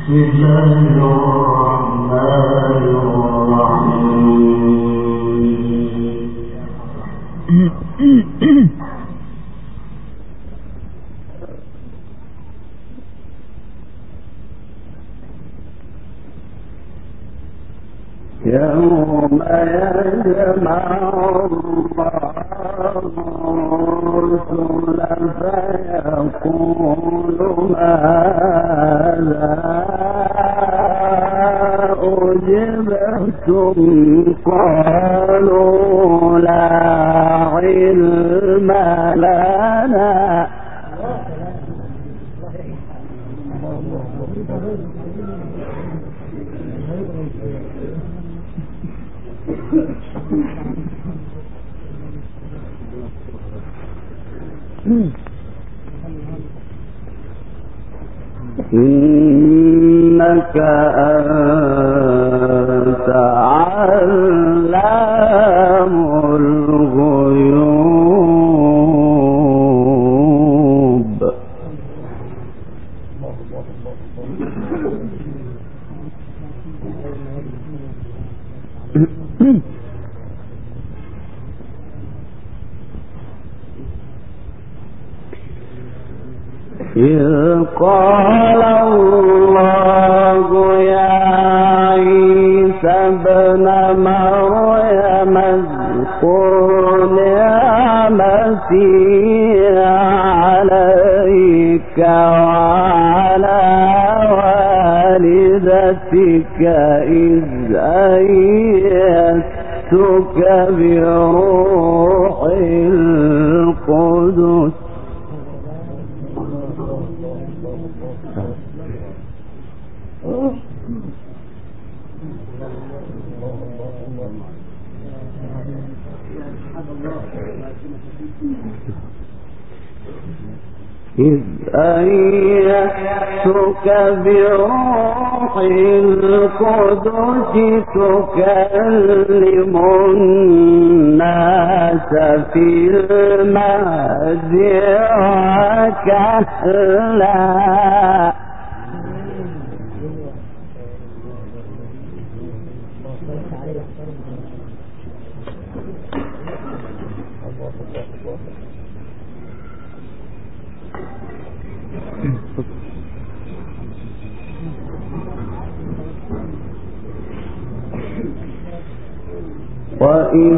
يوم يجمع الله الرسل فيقول ماذا أجبتم قالوا لا علم لنا إنك أنت علام الغيوب إذ قال الله يا عيسى ابن مريم اذكر نعمتي عليك وعلى والدتك إذ أيدتك بروح القدس إذ أيدتك بروح القدس تكلم الناس في المهد وكهلا وإذ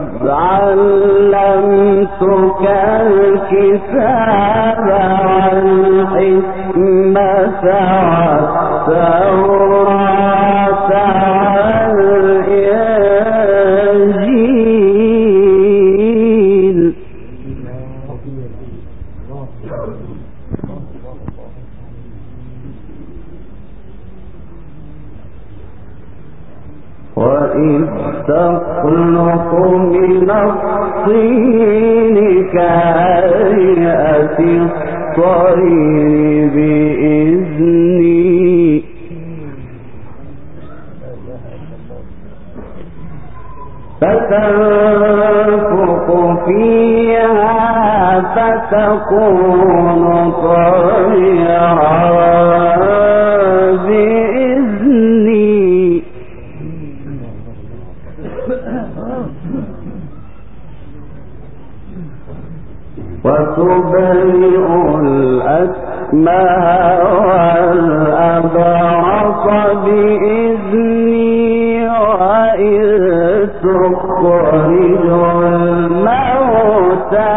علمتك الكتاب والحكمة والتوراة والإنجيل وإذ تخلق من الطين كهيئة الطير بإذني فتنفخ فيها فتكون طيرا بإذني وتبرئ الأكمه والأبرص بإذني وإذ تخرج الموتى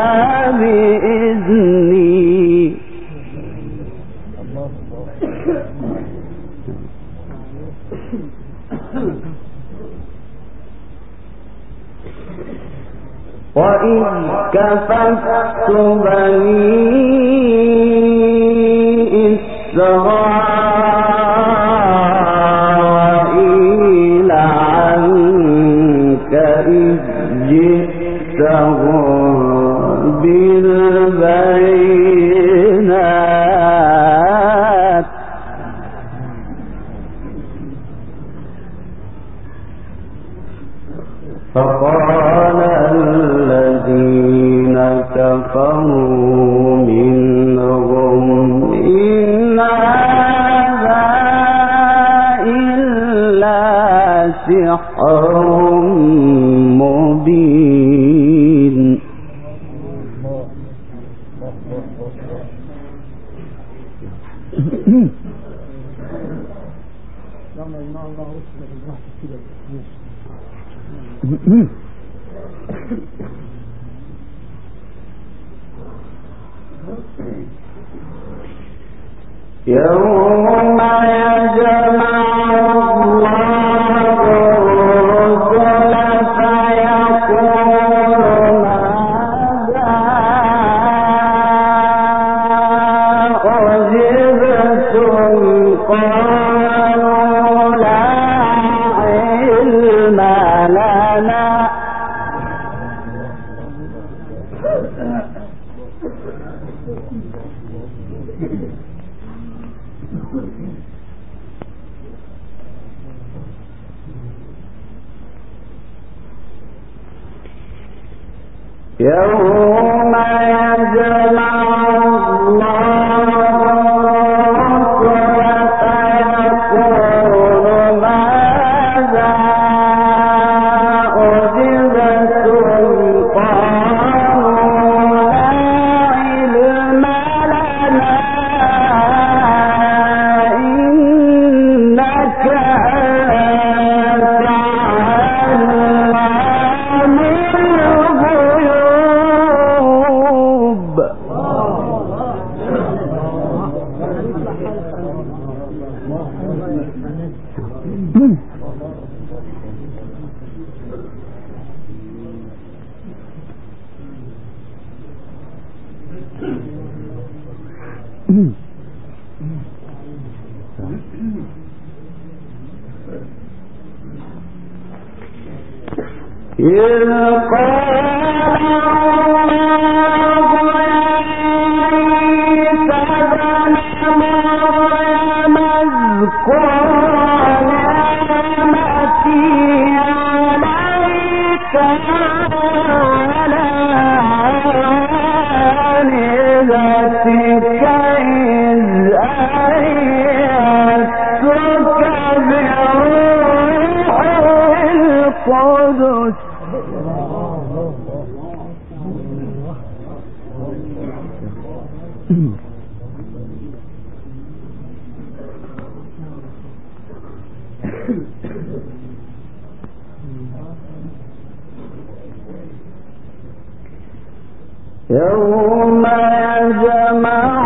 بإذني وإذ كففت بني إسرائيل عنك إذ جئتهم بالبينات فقال الذين كفروا منهم إن سحر مبين يوم يجمع الله الرسل فيقول ماذا أجبتم قالوا لا علم لنا يوم يجمع الله فيقول ماذا أجبتم قالوا لا علم لنا إنك أنت علام الغيوب إذ قال الله عيسى ابن مريم اذكر نعمتي عليك وعلى والدتك إذ أيدتك بروح القدس يوم يجمع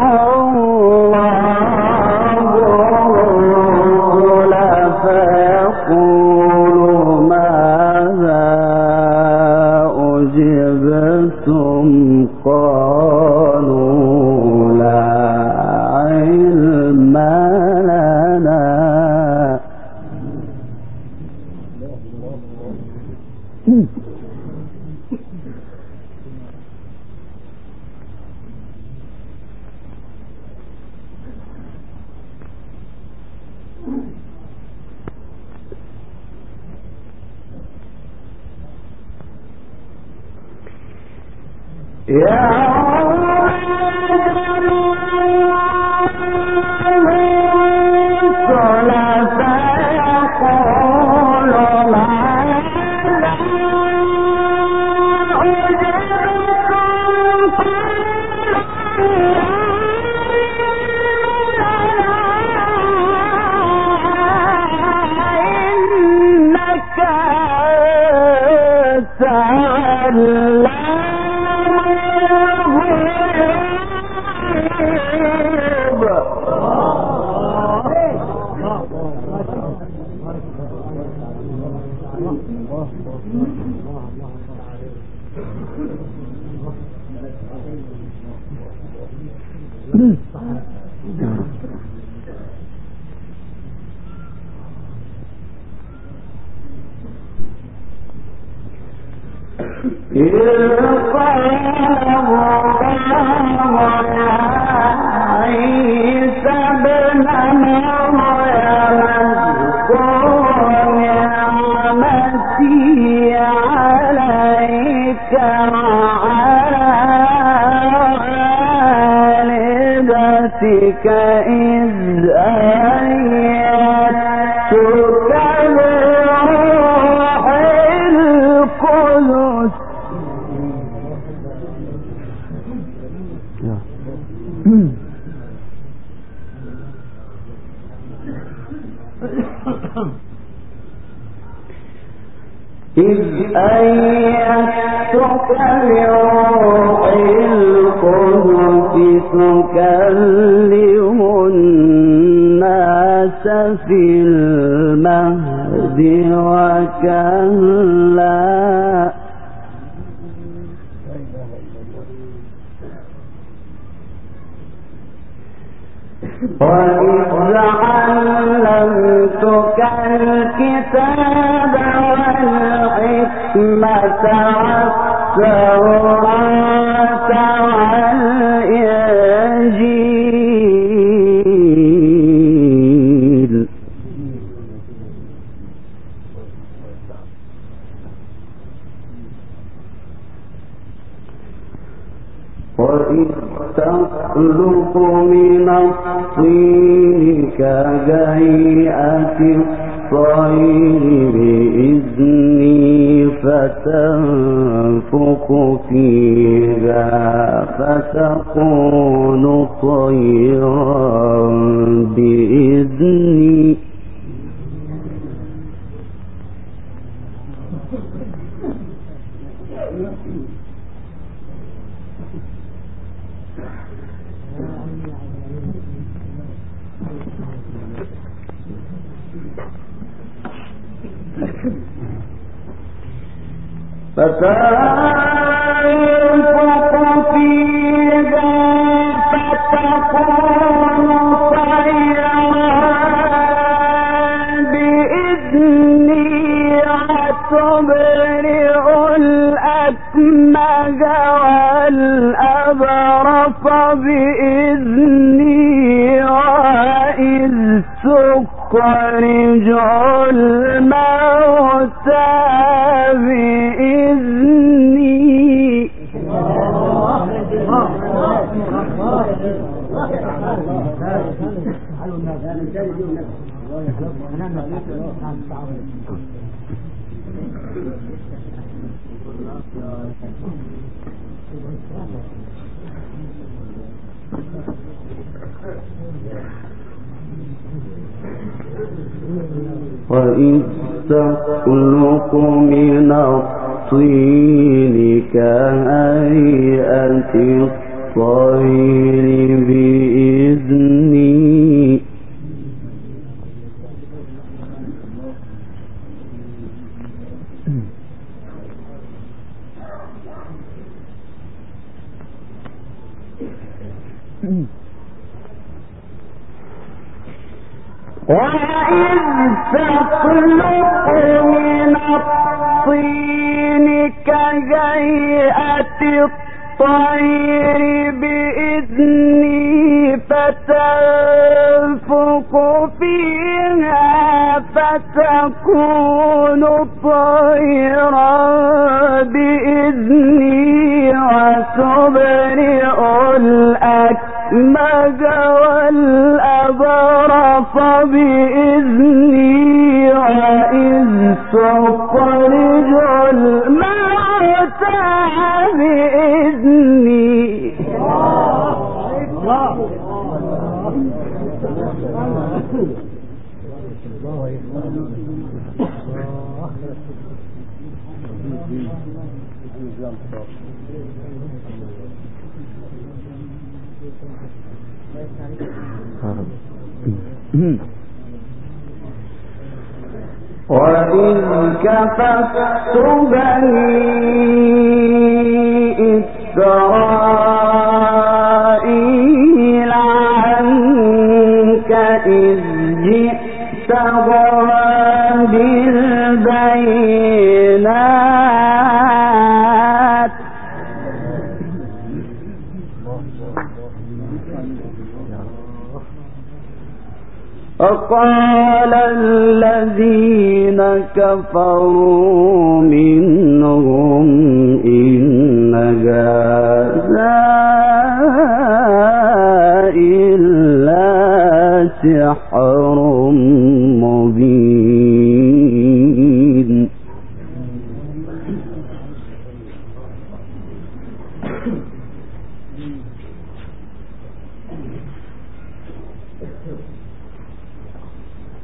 الله الرسل فيقول ماذا أجبتم قالوا لا علم لنا إذ أيدتك إذ أيدتك بروح القدس تكلم الناس في المهد وكهلا وإذ علمتك الكتاب والحكمة والتوراة والإنجيل وإذ تخلق من الطين كهيئة الطير بإذني فتنفخ فيها فتكون طيرا بإذني فتنفخ فيها فتكون طيرا بإذني وتبرئ الأكمه والأبرص بإذني وإذ تخرج الموتى بإذني وإذ تخلق من الطين كهيئة الطير بإذني وإذ تخلق من الطين كهيئة الطير بإذني فتنفخ فيها فتكون طيرا بإذني وتبرئ الأكمه والأبرص بإذني وإذ تخرج الموتى بإذني وإذ كففت بني إسرائيل عنك إذ جئتهم بالبينات فقال الذين كفروا منهم إن هذا إلا سحر مبين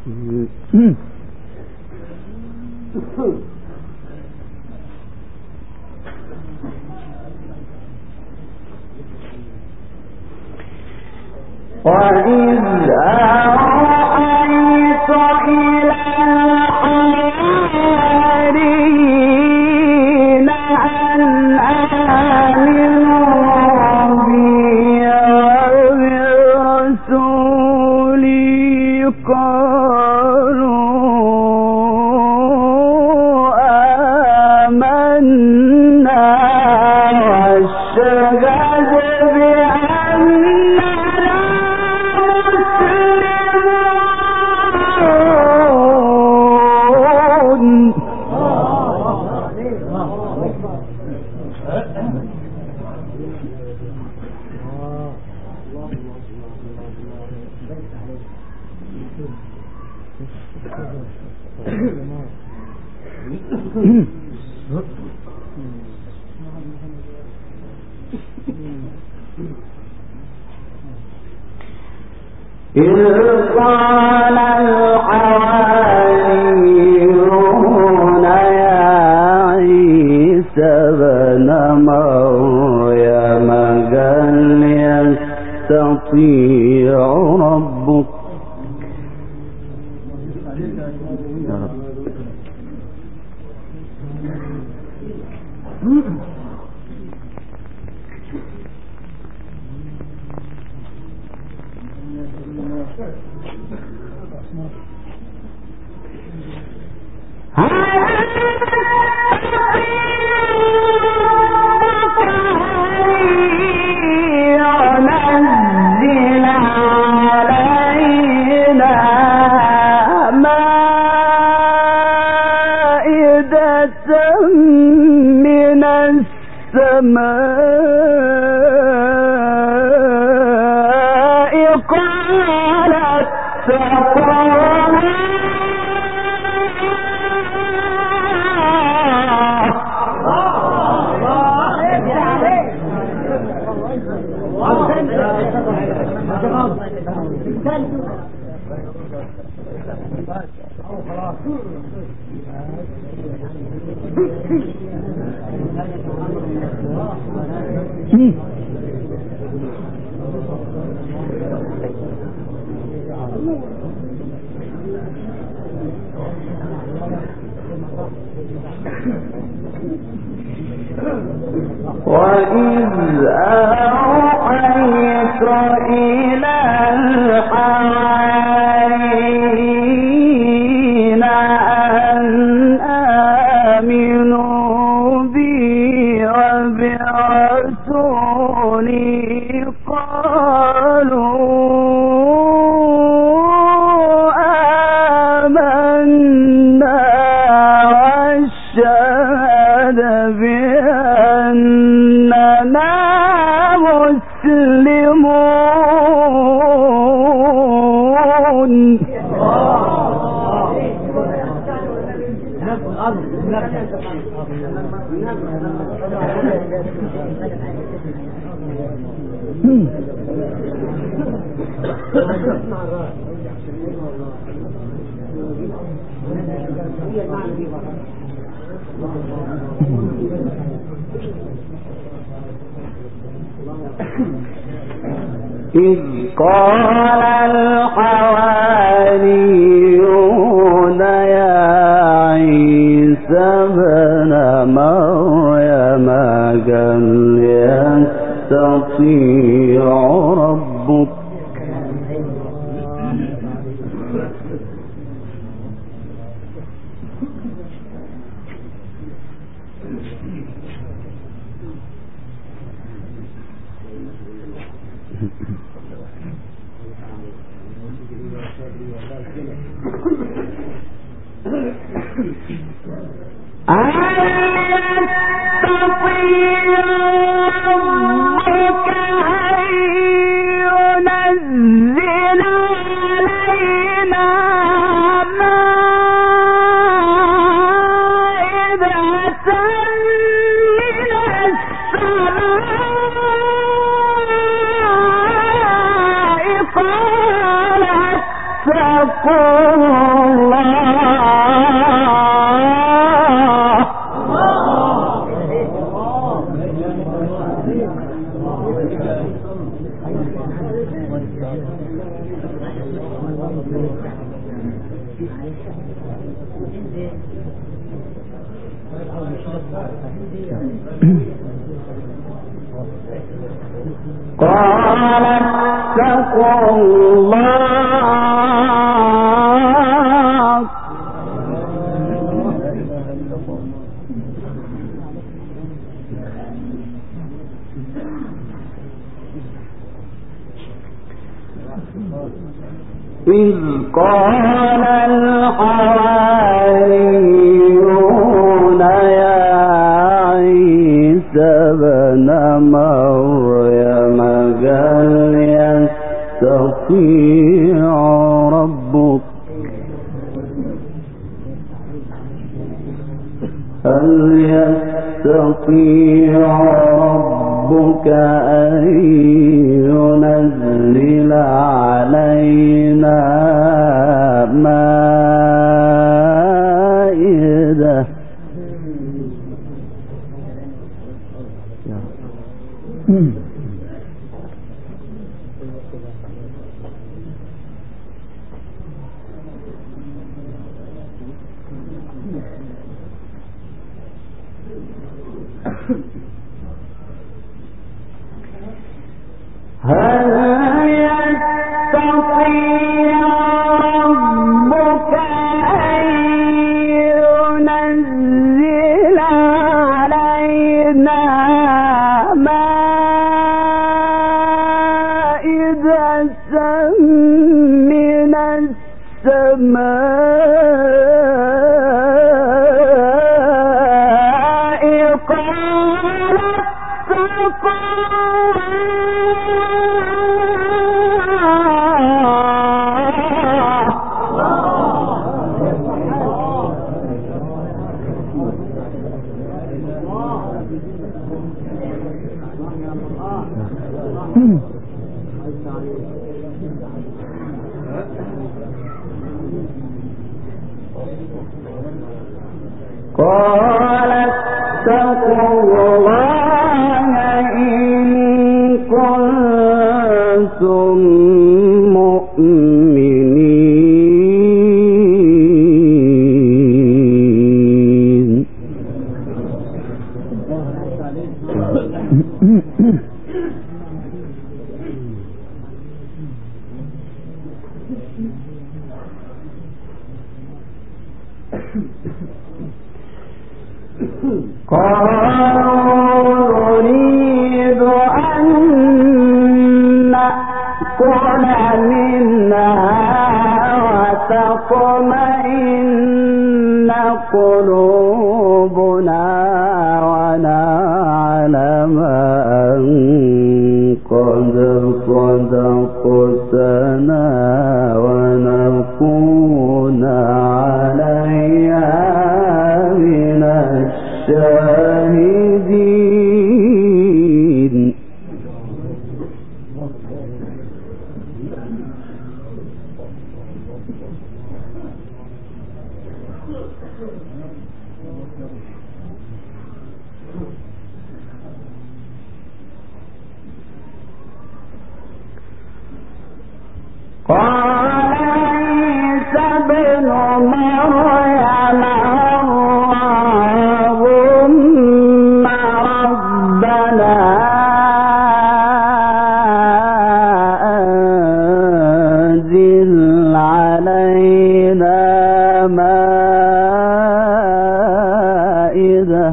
قال الحواريون يا عيسى ابن مريم هل يستطيع ربك من السماء قالت وإذ أوحيت إلى الحواريين أن آمنوا بي وبرسولي قالوا آمنا واشهد بأننا مسلمون. إذ قال الحواريون يا عيسى ابن مريم هل يستطيع ربك قال اتقوا الله إذ قال الحواريون يا عيسى ابن مريم هل يستطيع ربك أن ينزل علينا مائدة هل يستطيع ربك أن ينزل علينا مائدة من السماء قال اتقوا الله إن كنتم مؤمنين قالوا نريد أن نأكل منها وتطمئن قلوبنا ونعلم أن قد صدقتنا ونكون عليها من الشاهدين قال عيسى ابن مريم اللهم ربنا أنزل علينا مائدة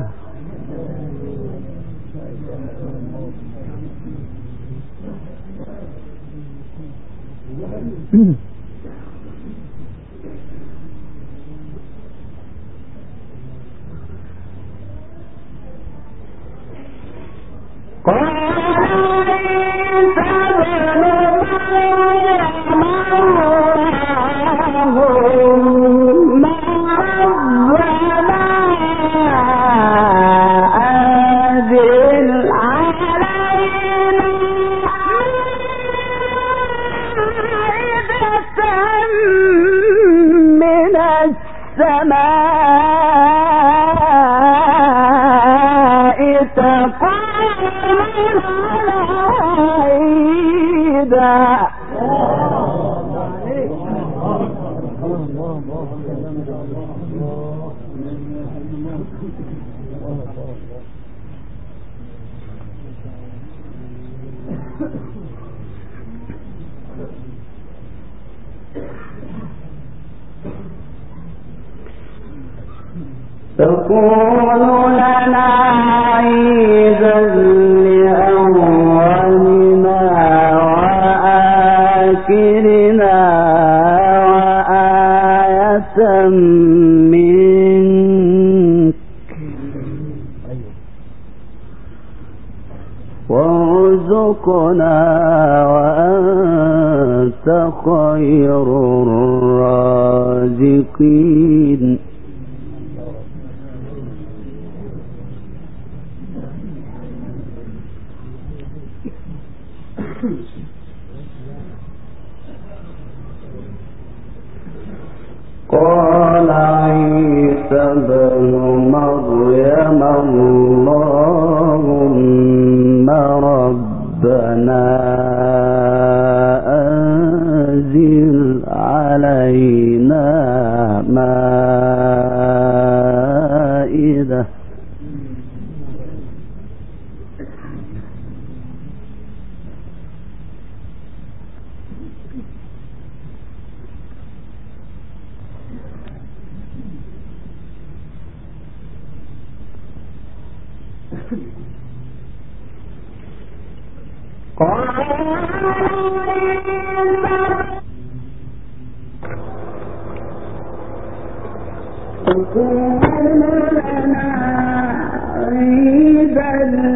السماء تكون عيدا. تكون لنا عيدا لأولنا وآخرنا وآية منك وارزقنا وأنت خير الرازقين. قال عيسى ابن مريم اللهم ربنا أنزل علينا مائدة تكون لنا عيدا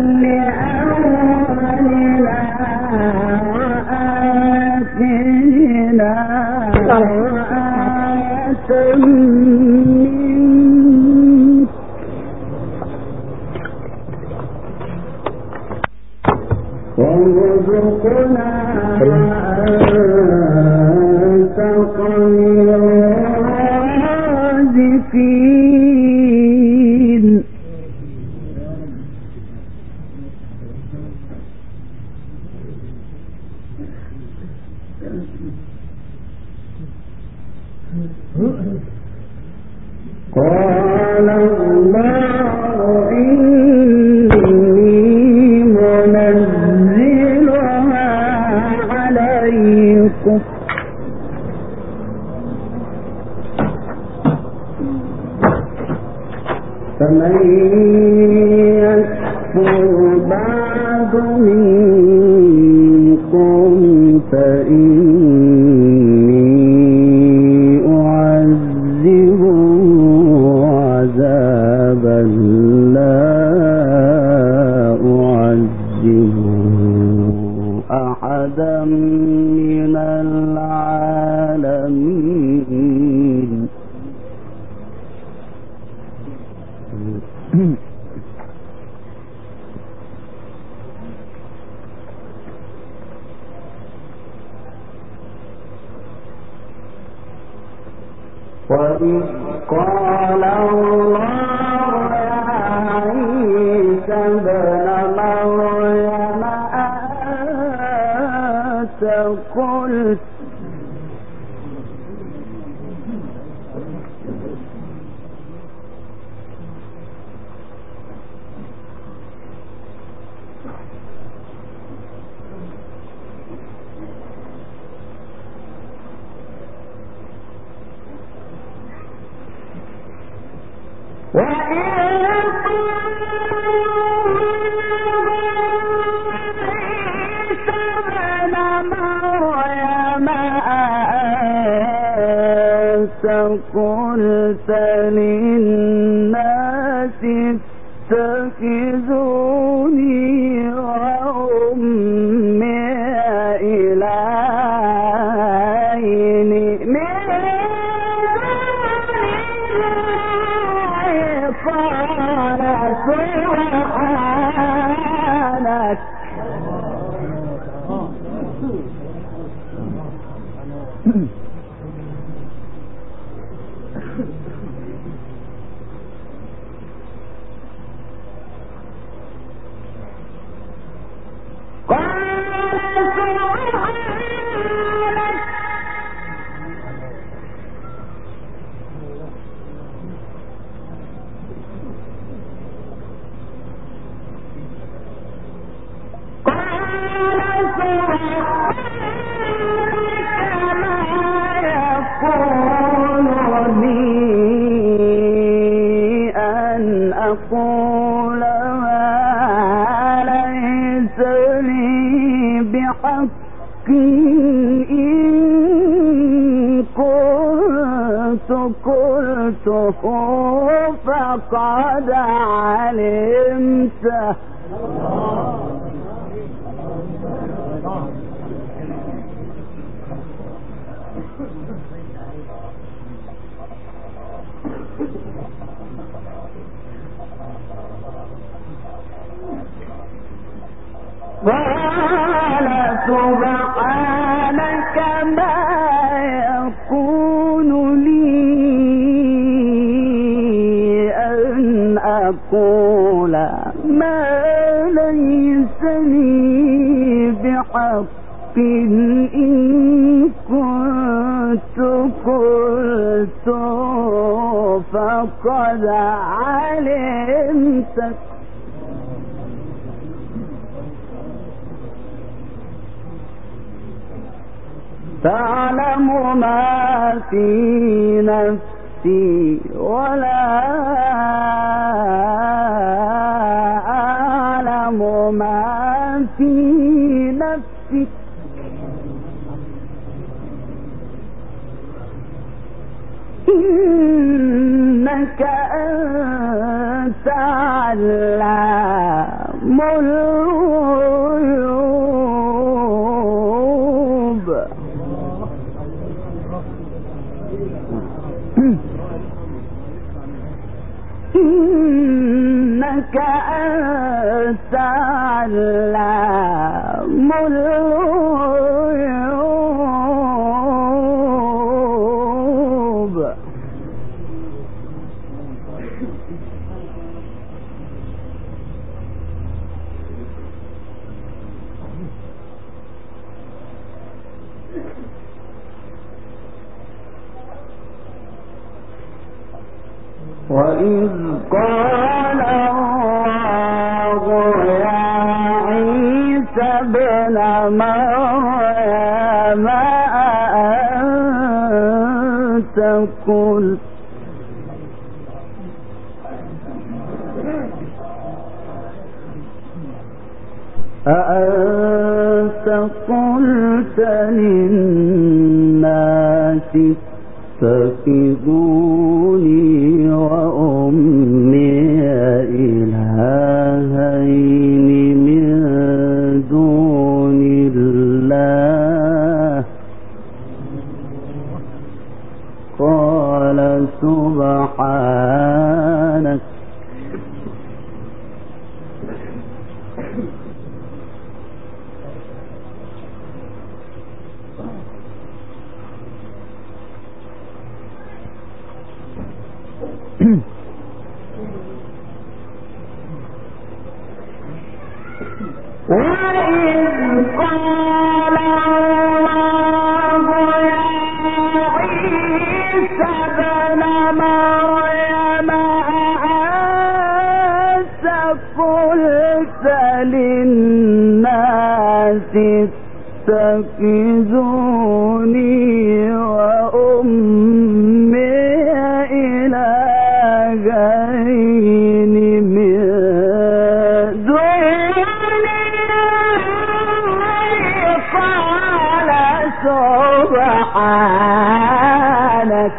لأولنا وآخرنا وآية منك وارزقنا وأنت خير الرازقين. قال الله إني منزلها عليكم فمن يكفر بعد منكم فإني أعذبه عذابا لا أعذبه أحدا من العالمين. وإذ قال الله يا عيسى ابن مريم أنت قلت قلت للناس اتخذوني وأمي إلهين من قال سبحانك يكون لي أن أقول ما ليس لي بحق إن كنت قلته فقد علمته. قال سبحانك ما يكون لي أن أقول ما ليس لي بحق إن كنت قلت فقد علمت. تعلم ما في نفسي ولا أعلم ما في نفسك إنك أنت علام الغيوب. إنك أنت علام الغيوب. وإذ قال الله يا عيسى ابن مريم أأنت قلت للناس اتخذوني وأمي إلهين من دون الله قال سبحانك وإذ قال الله يا عيسى ابن مريم أأنت قلت للناس اتخذوني وأمي إلهين من دون الله قال سبحانك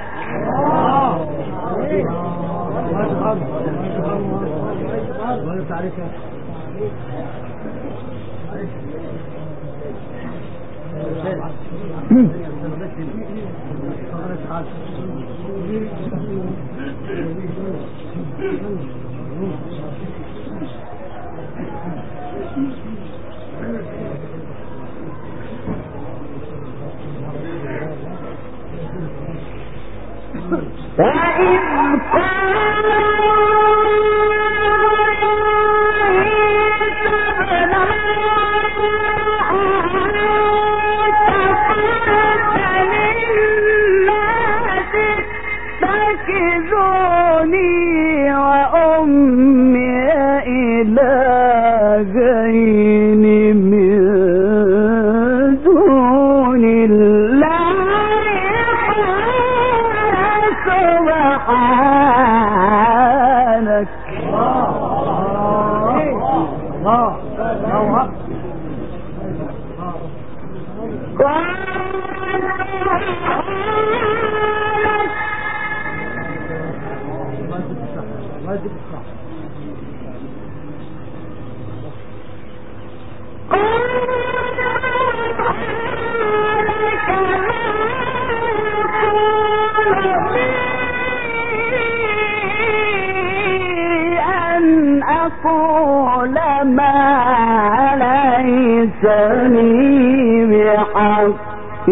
وإذ قال إلهين من دون الله قال أقول ما ليس لي بحق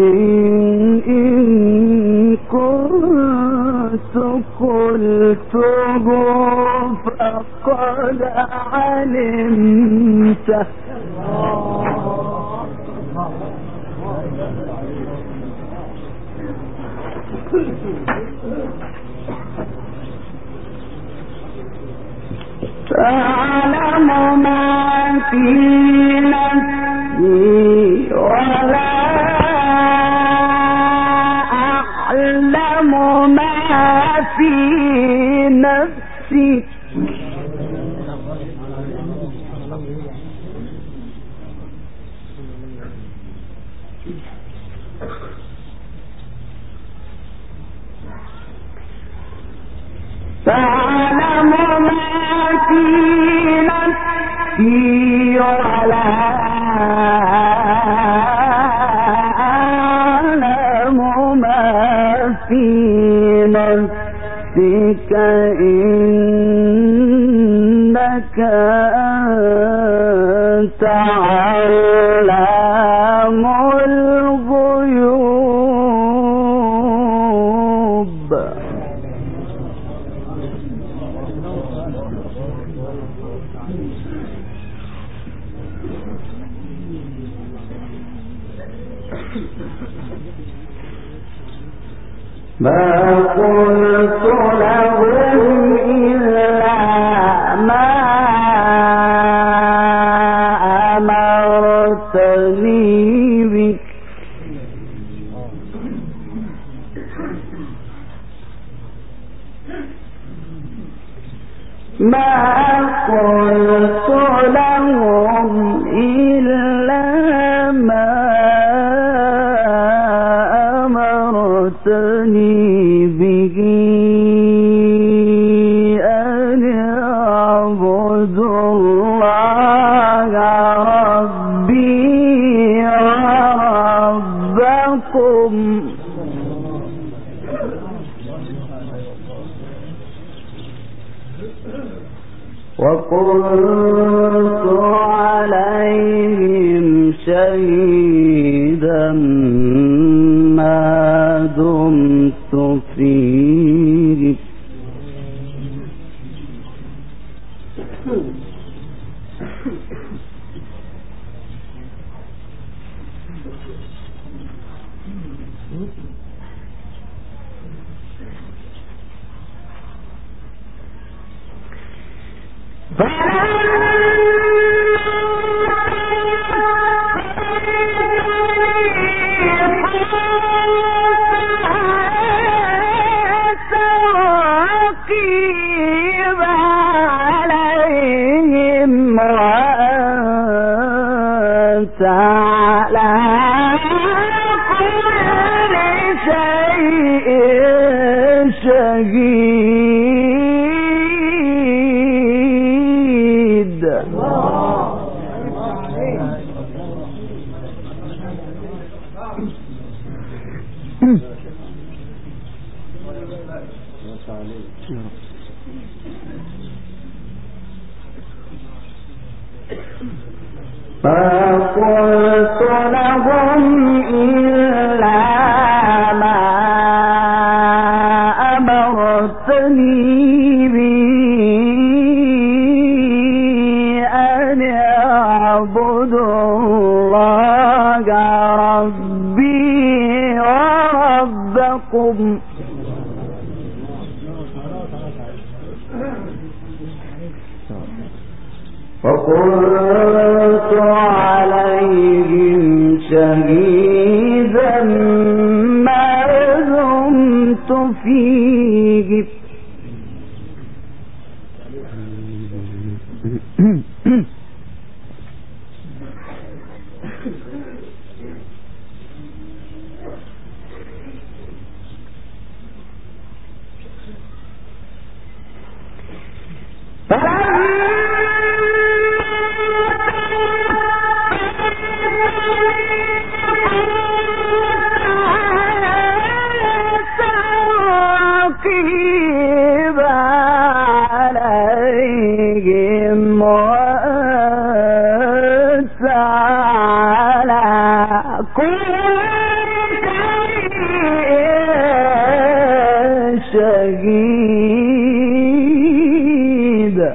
إن كنت قلته فقد علمته. تعلم ما في نفسي ولا أعلم ما في نفسي. تعلم ما في نفسي ولا أعلم ما في نفسك إنك أنت علام الغيوب. ما قلت لهم إلا ما أمرتني به. ما قلت لهم إلا ما أمرتني به أن اعبدوا الله ربي وربكم وكنت عليهم شهيدا ما دمت فيه. على كل شيء شهيد. ما قلت لهم إلا ما أمرتني به أن اعبدوا الله ربي وربكم وكنت عليهم شهيدا ما دمت فيه. شهيدا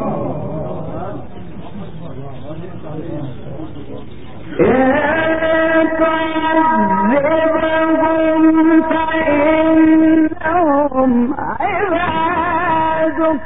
تعذبهم فإنهم عبادك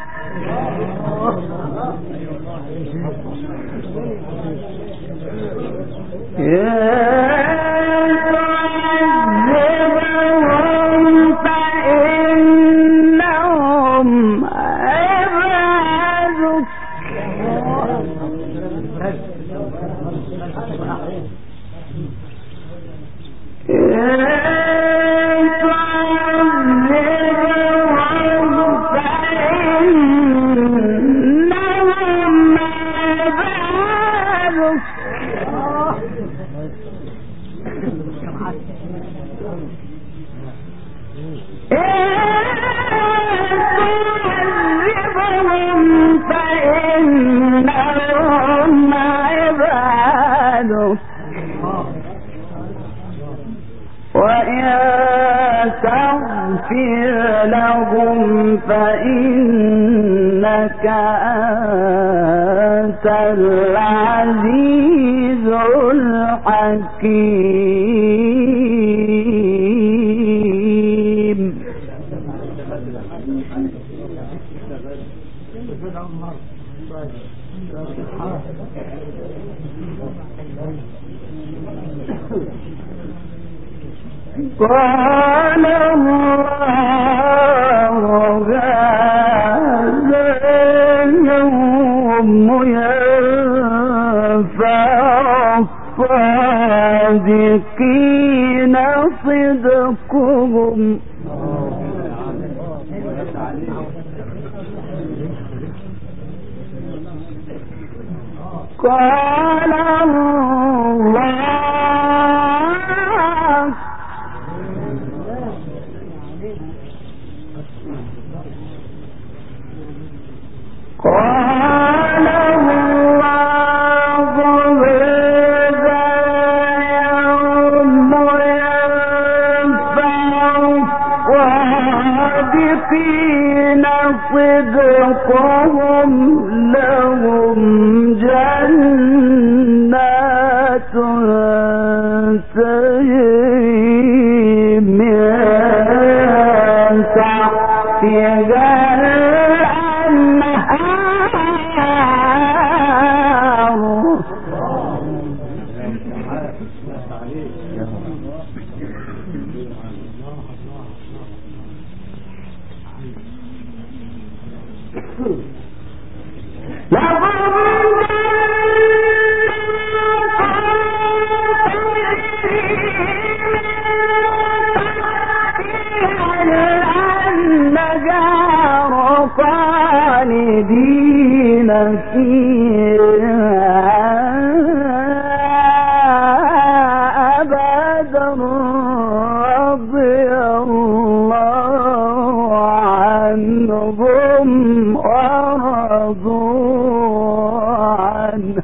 تغفر لهم فإنك أنت العزيز الحكيم. قال الله هذا يوم ينفع الصادقين صدقهم قال الله صدقهم لهم جنات تجري من تحتها الأنهار خالدين فيها أبدا رضي الله عنهم ورضوا عنه.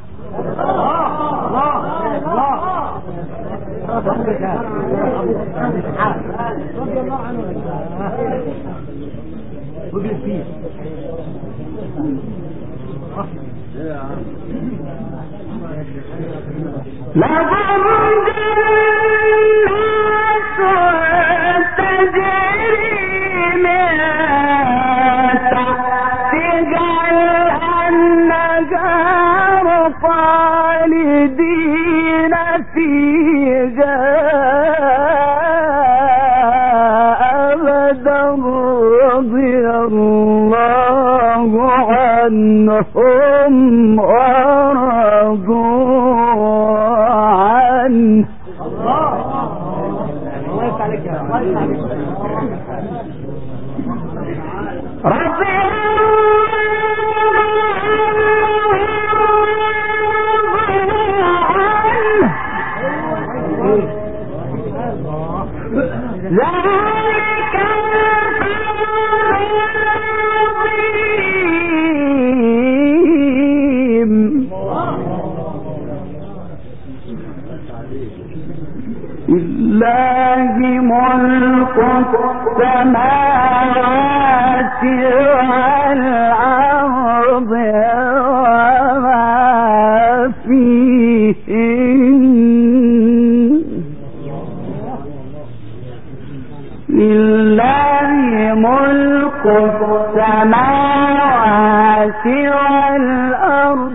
لهم جنات تجري من تحتها الأنهار خالدين فيها أبدا رضي الله عنهم ورضوا عنه. ذلك لله ملك السماوات والأرض وما فيهن لله ملك السماوات والأرض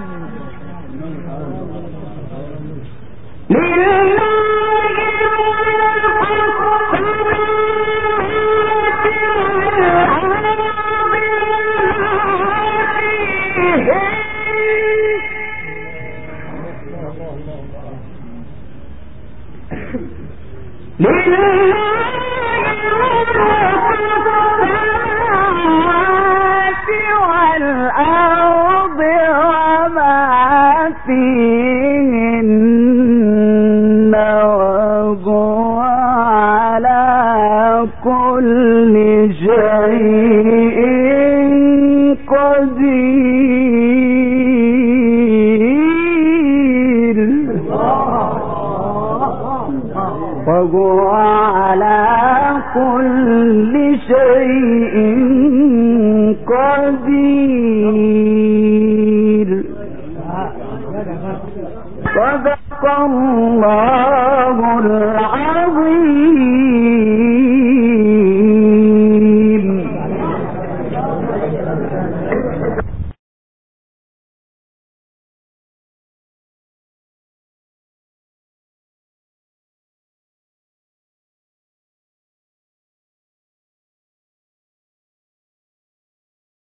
والأرض وما فيهن وهو على كل شيء قدير وهو على كل شيء